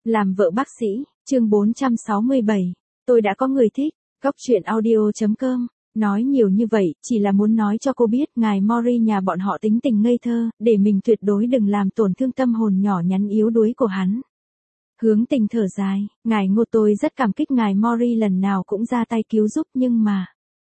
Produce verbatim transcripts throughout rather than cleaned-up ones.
Làm vợ bác sĩ, chương bốn trăm sáu mươi bảy. Tôi đã có người thích. Góc truyện audio chấm com. Nói nhiều như vậy, chỉ là muốn nói cho cô biết ngài Mori nhà bọn họ tính tình ngây thơ, để mình tuyệt đối đừng làm tổn thương tâm hồn nhỏ nhắn yếu đuối của hắn. Hướng Tình thở dài, ngài Ngô tôi rất cảm kích ngài Mori lần nào cũng ra tay cứu giúp nhưng mà...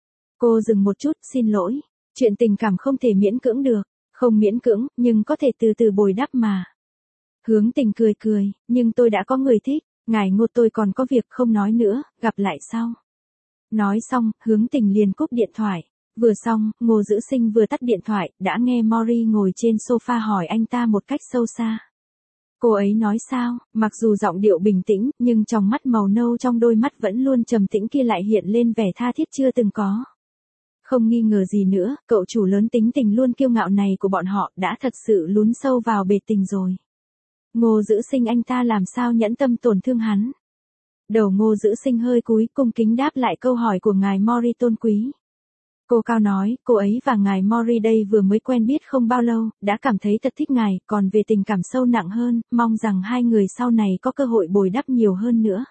Cô dừng một chút, xin lỗi. Chuyện tình cảm không thể miễn cưỡng được. Không miễn cưỡng, nhưng có thể từ từ bồi đắp mà. Hướng Tình cười cười, nhưng tôi đã có người thích, ngài Ngô tôi còn có việc không nói nữa, gặp lại sau. Nói xong, Hướng Tình liền cúp điện thoại. Vừa xong, Ngô Dữ Sinh vừa tắt điện thoại, đã nghe Mori ngồi trên sofa hỏi anh ta một cách sâu xa. Cô ấy nói sao, mặc dù giọng điệu bình tĩnh, nhưng trong mắt màu nâu trong đôi mắt vẫn luôn trầm tĩnh kia lại hiện lên vẻ tha thiết chưa từng có. Không nghi ngờ gì nữa, cậu chủ lớn tính tình luôn kiêu ngạo này của bọn họ đã thật sự lún sâu vào bể tình rồi. Ngô Dữ Sinh anh ta làm sao nhẫn tâm tổn thương hắn. Đầu Ngô Dữ Sinh hơi cúi cung kính đáp lại câu hỏi của ngài Mori tôn quý. Cô cao nói, cô ấy và ngài Mori đây vừa mới quen biết không bao lâu, đã cảm thấy thật thích ngài, còn về tình cảm sâu nặng hơn, mong rằng hai người sau này có cơ hội bồi đắp nhiều hơn nữa.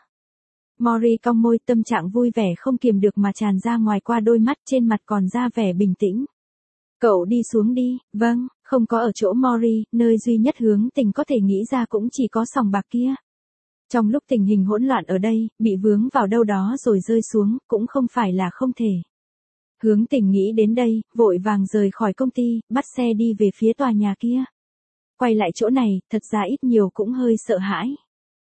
Mori cong môi, tâm trạng vui vẻ không kiềm được mà tràn ra ngoài qua đôi mắt, trên mặt còn ra vẻ bình tĩnh. Cậu đi xuống đi, vâng, không có ở chỗ Mori, nơi duy nhất Hướng Tình có thể nghĩ ra cũng chỉ có sòng bạc kia. Trong lúc tình hình hỗn loạn ở đây, bị vướng vào đâu đó rồi rơi xuống, cũng không phải là không thể. Hướng Tình nghĩ đến đây, vội vàng rời khỏi công ty, bắt xe đi về phía tòa nhà kia. Quay lại chỗ này, thật ra ít nhiều cũng hơi sợ hãi.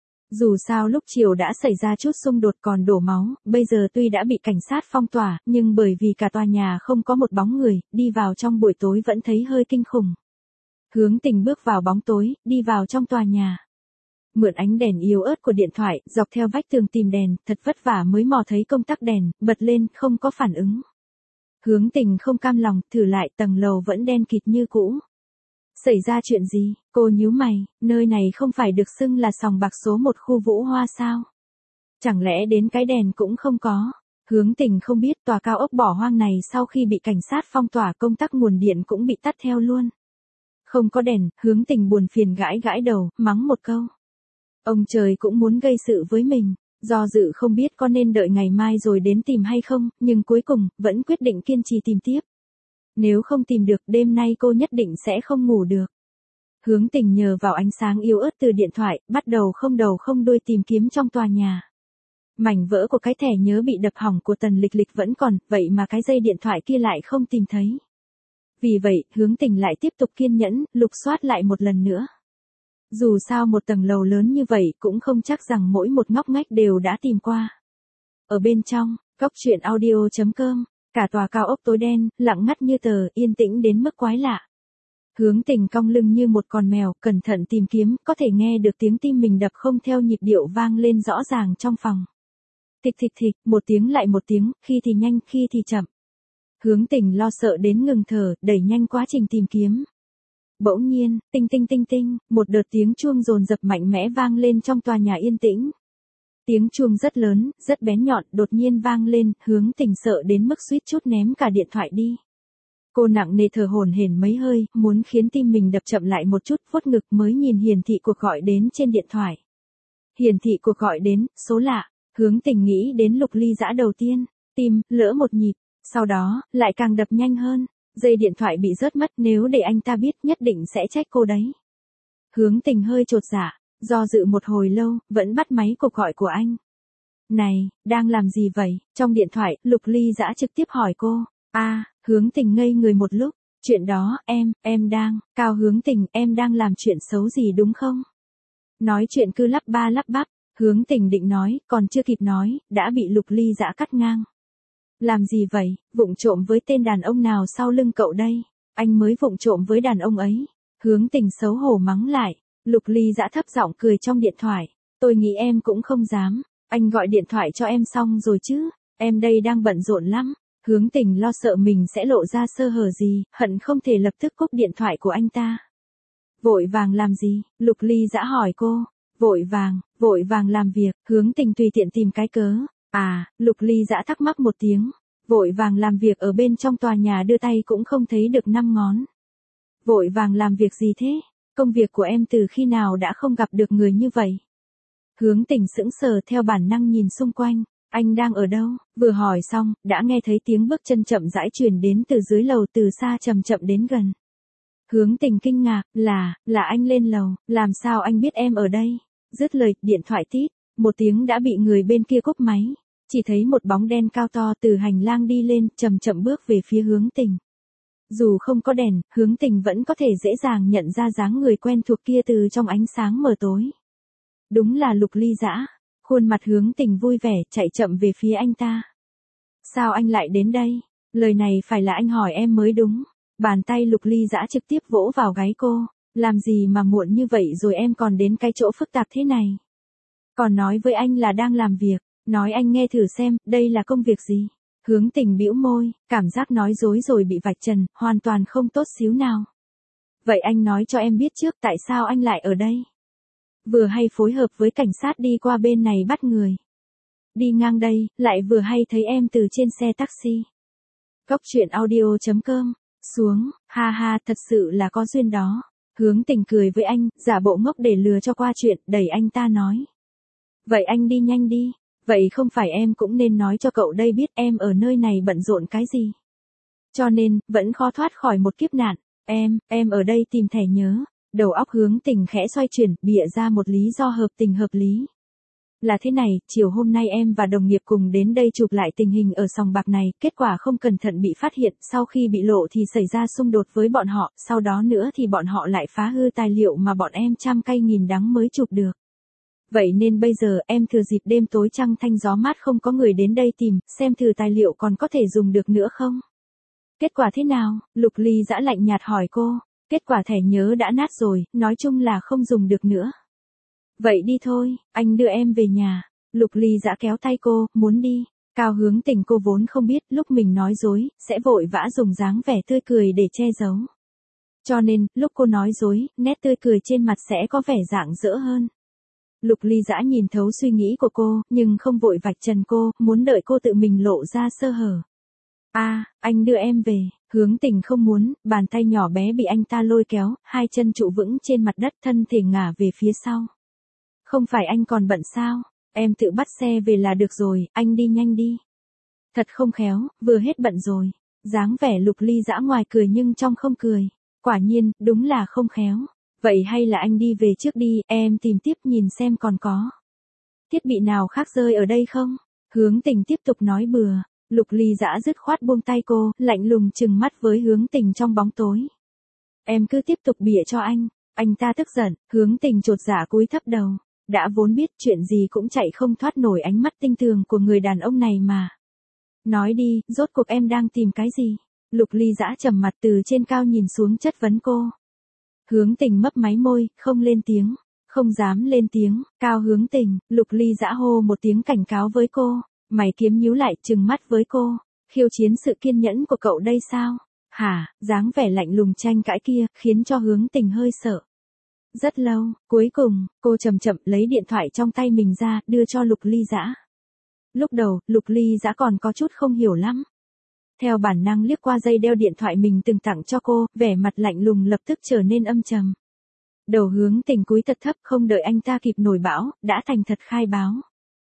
Dù sao lúc chiều đã xảy ra chút xung đột còn đổ máu, bây giờ tuy đã bị cảnh sát phong tỏa, nhưng bởi vì cả tòa nhà không có một bóng người, đi vào trong buổi tối vẫn thấy hơi kinh khủng. Hướng Tình bước vào bóng tối, đi vào trong tòa nhà. Mượn ánh đèn yếu ớt của điện thoại, dọc theo vách tường tìm đèn, thật vất vả mới mò thấy công tắc đèn, bật lên, không có phản ứng. Hướng Tình không cam lòng, thử lại, tầng lầu vẫn đen kịt như cũ. Xảy ra chuyện gì, cô nhíu mày, nơi này không phải được xưng là sòng bạc số một khu Vũ Hoa sao? Chẳng lẽ đến cái đèn cũng không có? Hướng Tình không biết tòa cao ốc bỏ hoang này sau khi bị cảnh sát phong tỏa công tắc nguồn điện cũng bị tắt theo luôn. Không có đèn, Hướng Tình buồn phiền gãi gãi đầu, mắng một câu. Ông trời cũng muốn gây sự với mình, do dự không biết có nên đợi ngày mai rồi đến tìm hay không, nhưng cuối cùng, vẫn quyết định kiên trì tìm tiếp. Nếu không tìm được, đêm nay cô nhất định sẽ không ngủ được. Hướng Tình nhờ vào ánh sáng yếu ớt từ điện thoại, bắt đầu không đầu không đuôi tìm kiếm trong tòa nhà. Mảnh vỡ của cái thẻ nhớ bị đập hỏng của Tần Lịch Lịch vẫn còn, vậy mà cái dây điện thoại kia lại không tìm thấy. Vì vậy, Hướng Tình lại tiếp tục kiên nhẫn, lục soát lại một lần nữa. Dù sao một tầng lầu lớn như vậy cũng không chắc rằng mỗi một ngóc ngách đều đã tìm qua. Ở bên trong, góc truyện audio chấm com, cả tòa cao ốc tối đen, lặng ngắt như tờ, yên tĩnh đến mức quái lạ. Hướng Tình cong lưng như một con mèo, cẩn thận tìm kiếm, có thể nghe được tiếng tim mình đập không theo nhịp điệu vang lên rõ ràng trong phòng. Thịch thịch thịch, một tiếng lại một tiếng, khi thì nhanh, khi thì chậm. Hướng Tình lo sợ đến ngừng thở, đẩy nhanh quá trình tìm kiếm. Bỗng nhiên, tinh tinh tinh tinh, một đợt tiếng chuông dồn dập mạnh mẽ vang lên trong tòa nhà yên tĩnh. Tiếng chuông rất lớn, rất bén nhọn, đột nhiên vang lên, Hướng Tình sợ đến mức suýt chút ném cả điện thoại đi. Cô nặng nề thở hổn hển mấy hơi, muốn khiến tim mình đập chậm lại một chút, vuốt ngực mới nhìn hiển thị cuộc gọi đến trên điện thoại. Hiển thị cuộc gọi đến, số lạ, Hướng Tình nghĩ đến Lục Ly Dã đầu tiên, tim lỡ một nhịp, sau đó lại càng đập nhanh hơn. Dây điện thoại bị rớt mất, nếu để anh ta biết nhất định sẽ trách cô đấy. Hướng Tình hơi chột dạ, do dự một hồi lâu, vẫn bắt máy cuộc gọi của anh. Này, đang làm gì vậy? Trong điện thoại, Lục Ly Dã trực tiếp hỏi cô. À, Hướng Tình ngây người một lúc. Chuyện đó, em, em đang, Cao Hướng Tình, em đang làm chuyện xấu gì đúng không? Nói chuyện cứ lắp ba lắp bắp, Hướng Tình định nói, còn chưa kịp nói, đã bị Lục Ly Dã cắt ngang. Làm gì vậy, vụng trộm với tên đàn ông nào sau lưng cậu đây? Anh mới vụng trộm với đàn ông ấy. Hướng Tình xấu hổ mắng lại. Lục Ly Dã thấp giọng cười trong điện thoại. Tôi nghĩ em cũng không dám. Anh gọi điện thoại cho em xong rồi chứ? Em đây đang bận rộn lắm. Hướng Tình lo sợ mình sẽ lộ ra sơ hở gì, hận không thể lập tức cúp điện thoại của anh ta. Vội vàng làm gì? Lục Ly Dã hỏi cô. Vội vàng, vội vàng làm việc. Hướng Tình tùy tiện tìm cái cớ. À, Lục Ly Dã thắc mắc một tiếng. Vội vàng làm việc ở bên trong tòa nhà đưa tay cũng không thấy được năm ngón. Vội vàng làm việc gì thế? Công việc của em từ khi nào đã không gặp được người như vậy? Hướng Tình sững sờ theo bản năng nhìn xung quanh, anh đang ở đâu? Vừa hỏi xong, đã nghe thấy tiếng bước chân chậm rãi truyền đến từ dưới lầu từ xa chậm chậm đến gần. Hướng Tình kinh ngạc, là, là anh lên lầu, làm sao anh biết em ở đây? Dứt lời, điện thoại tít, một tiếng đã bị người bên kia cúp máy. Chỉ thấy một bóng đen cao to từ hành lang đi lên, chậm chậm bước về phía Hướng Tình. Dù không có đèn, Hướng Tình vẫn có thể dễ dàng nhận ra dáng người quen thuộc kia từ trong ánh sáng mờ tối. Đúng là Lục Ly Dã. Khuôn mặt Hướng Tình vui vẻ, chạy chậm về phía anh ta. Sao anh lại đến đây? Lời này phải là anh hỏi em mới đúng. Bàn tay Lục Ly Dã trực tiếp vỗ vào gáy cô. Làm gì mà muộn như vậy rồi em còn đến cái chỗ phức tạp thế này? Còn nói với anh là đang làm việc. Nói anh nghe thử xem, đây là công việc gì? Hướng Tình bĩu môi, cảm giác nói dối rồi bị vạch trần, hoàn toàn không tốt xíu nào. Vậy anh nói cho em biết trước tại sao anh lại ở đây? Vừa hay phối hợp với cảnh sát đi qua bên này bắt người. Đi ngang đây, lại vừa hay thấy em từ trên xe taxi. Cóc truyện audio chấm com, xuống, ha ha, thật sự là có duyên đó. Hướng Tình cười với anh, giả bộ ngốc để lừa cho qua chuyện, đẩy anh ta nói. Vậy anh đi nhanh đi. Vậy không phải em cũng nên nói cho cậu đây biết em ở nơi này bận rộn cái gì. Cho nên, vẫn khó thoát khỏi một kiếp nạn. Em, em ở đây tìm thẻ nhớ. Đầu óc Hướng Tình khẽ xoay chuyển, bịa ra một lý do hợp tình hợp lý. Là thế này, chiều hôm nay em và đồng nghiệp cùng đến đây chụp lại tình hình ở sòng bạc này, kết quả không cẩn thận bị phát hiện, sau khi bị lộ thì xảy ra xung đột với bọn họ, sau đó nữa thì bọn họ lại phá hư tài liệu mà bọn em trăm cay nghìn đắng mới chụp được. Vậy nên bây giờ em thừa dịp đêm tối trăng thanh gió mát không có người đến đây tìm, xem thử tài liệu còn có thể dùng được nữa không? Kết quả thế nào? Lục Ly Dã lạnh nhạt hỏi cô. Kết quả thẻ nhớ đã nát rồi, nói chung là không dùng được nữa. Vậy đi thôi, anh đưa em về nhà. Lục Ly Dã kéo tay cô, muốn đi. Cao Hướng Tình cô vốn không biết lúc mình nói dối, sẽ vội vã dùng dáng vẻ tươi cười để che giấu. Cho nên, lúc cô nói dối, nét tươi cười trên mặt sẽ có vẻ rạng rỡ hơn. Lục Ly Dã nhìn thấu suy nghĩ của cô, nhưng không vội vạch trần cô, muốn đợi cô tự mình lộ ra sơ hở. À, anh đưa em về. Hướng Tình không muốn, bàn tay nhỏ bé bị anh ta lôi kéo, hai chân trụ vững trên mặt đất, thân thể ngả về phía sau. Không phải anh còn bận sao? Em tự bắt xe về là được rồi, anh đi nhanh đi. Thật không khéo, vừa hết bận rồi. Dáng vẻ Lục Ly Dã ngoài cười nhưng trong không cười. Quả nhiên, đúng là không khéo. Vậy hay là anh đi về trước đi, em tìm tiếp nhìn xem còn có thiết bị nào khác rơi ở đây không? Hướng Tình tiếp tục nói bừa. Lục Ly Dã dứt khoát buông tay cô, lạnh lùng trừng mắt với Hướng Tình trong bóng tối. Em cứ tiếp tục bịa cho anh. Anh ta tức giận, Hướng Tình chột dạ cúi thấp đầu. Đã vốn biết chuyện gì cũng chạy không thoát nổi ánh mắt tinh tường của người đàn ông này mà. Nói đi, rốt cuộc em đang tìm cái gì? Lục Ly Dã trầm mặt từ trên cao nhìn xuống chất vấn cô. Hướng Tình mấp máy môi, không lên tiếng. Không dám lên tiếng. Cao Hướng Tình, Lục Ly Dã hô một tiếng cảnh cáo với cô. Mày kiếm nhíu lại, trừng mắt với cô. Khiêu chiến sự kiên nhẫn của cậu đây sao? Hả? Dáng vẻ lạnh lùng tranh cãi kia, khiến cho Hướng Tình hơi sợ. Rất lâu, cuối cùng, cô chậm chậm lấy điện thoại trong tay mình ra, đưa cho Lục Ly Dã. Lúc đầu, Lục Ly Dã còn có chút không hiểu lắm. Theo bản năng liếc qua dây đeo điện thoại mình từng tặng cho cô, vẻ mặt lạnh lùng lập tức trở nên âm trầm. Đầu Hướng Tình cúi thật thấp, không đợi anh ta kịp nổi bão, đã thành thật khai báo.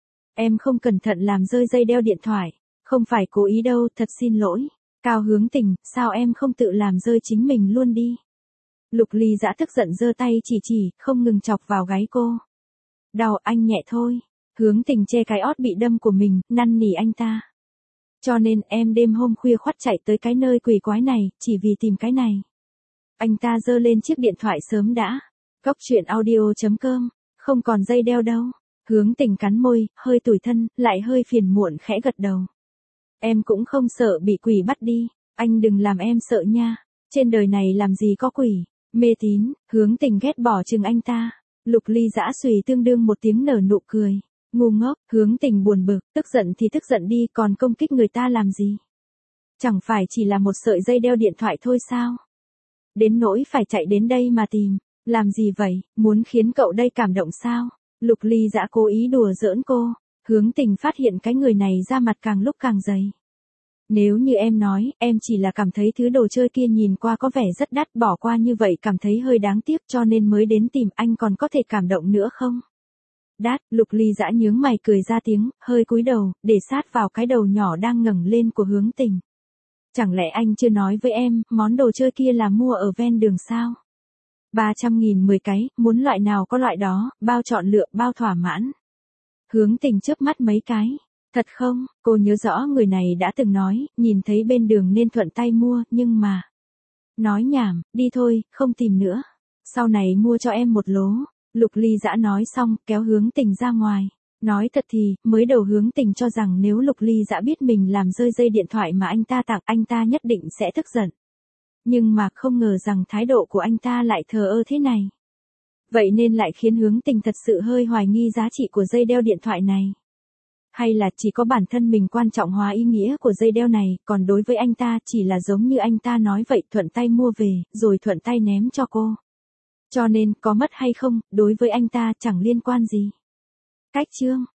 Em không cẩn thận làm rơi dây đeo điện thoại. Không phải cố ý đâu, thật xin lỗi. Cao Hướng Tình, sao em không tự làm rơi chính mình luôn đi? Lục Ly Dã tức giận giơ tay chỉ chỉ, không ngừng chọc vào gáy cô. Đau, anh nhẹ thôi. Hướng Tình che cái ót bị đâm của mình, năn nỉ anh ta. Cho nên em đêm hôm khuya khoắt chạy tới cái nơi quỷ quái này, chỉ vì tìm cái này. Anh ta giơ lên chiếc điện thoại sớm đã. Cóc truyện audio chấm com, không còn dây đeo đâu. Hướng Tình cắn môi, hơi tủi thân, lại hơi phiền muộn khẽ gật đầu. Em cũng không sợ bị quỷ bắt đi, anh đừng làm em sợ nha. Trên đời này làm gì có quỷ. Mê tín. Hướng Tình ghét bỏ chừng anh ta. Lục Ly Dã xùy tương đương một tiếng nở nụ cười. Ngu ngốc. Hướng Tình buồn bực, tức giận thì tức giận đi, còn công kích người ta làm gì? Chẳng phải chỉ là một sợi dây đeo điện thoại thôi sao? Đến nỗi phải chạy đến đây mà tìm. Làm gì vậy, muốn khiến cậu đây cảm động sao? Lục Ly Dã cố ý đùa giỡn cô. Hướng Tình phát hiện cái người này da mặt càng lúc càng dày. Nếu như em nói, em chỉ là cảm thấy thứ đồ chơi kia nhìn qua có vẻ rất đắt, bỏ qua như vậy cảm thấy hơi đáng tiếc cho nên mới đến tìm, anh còn có thể cảm động nữa không? Đát, Lục Ly Dã nhướng mày cười ra tiếng, hơi cúi đầu, để sát vào cái đầu nhỏ đang ngẩng lên của Hướng Tình. Chẳng lẽ anh chưa nói với em, món đồ chơi kia là mua ở ven đường sao? ba trăm nghìn mười cái, muốn loại nào có loại đó, bao chọn lựa, bao thỏa mãn. Hướng Tình chớp mắt mấy cái. Thật không, cô nhớ rõ người này đã từng nói, nhìn thấy bên đường nên thuận tay mua, nhưng mà... Nói nhảm, đi thôi, không tìm nữa. Sau này mua cho em một lố. Lục Ly Dã nói xong, kéo Hướng Tình ra ngoài. Nói thật thì, mới đầu Hướng Tình cho rằng nếu Lục Ly Dã biết mình làm rơi dây điện thoại mà anh ta tặng, anh ta nhất định sẽ tức giận. Nhưng mà không ngờ rằng thái độ của anh ta lại thờ ơ thế này. Vậy nên lại khiến Hướng Tình thật sự hơi hoài nghi giá trị của dây đeo điện thoại này. Hay là chỉ có bản thân mình quan trọng hóa ý nghĩa của dây đeo này, còn đối với anh ta chỉ là giống như anh ta nói vậy, thuận tay mua về, rồi thuận tay ném cho cô. Cho nên, có mất hay không, đối với anh ta chẳng liên quan gì. Cách chương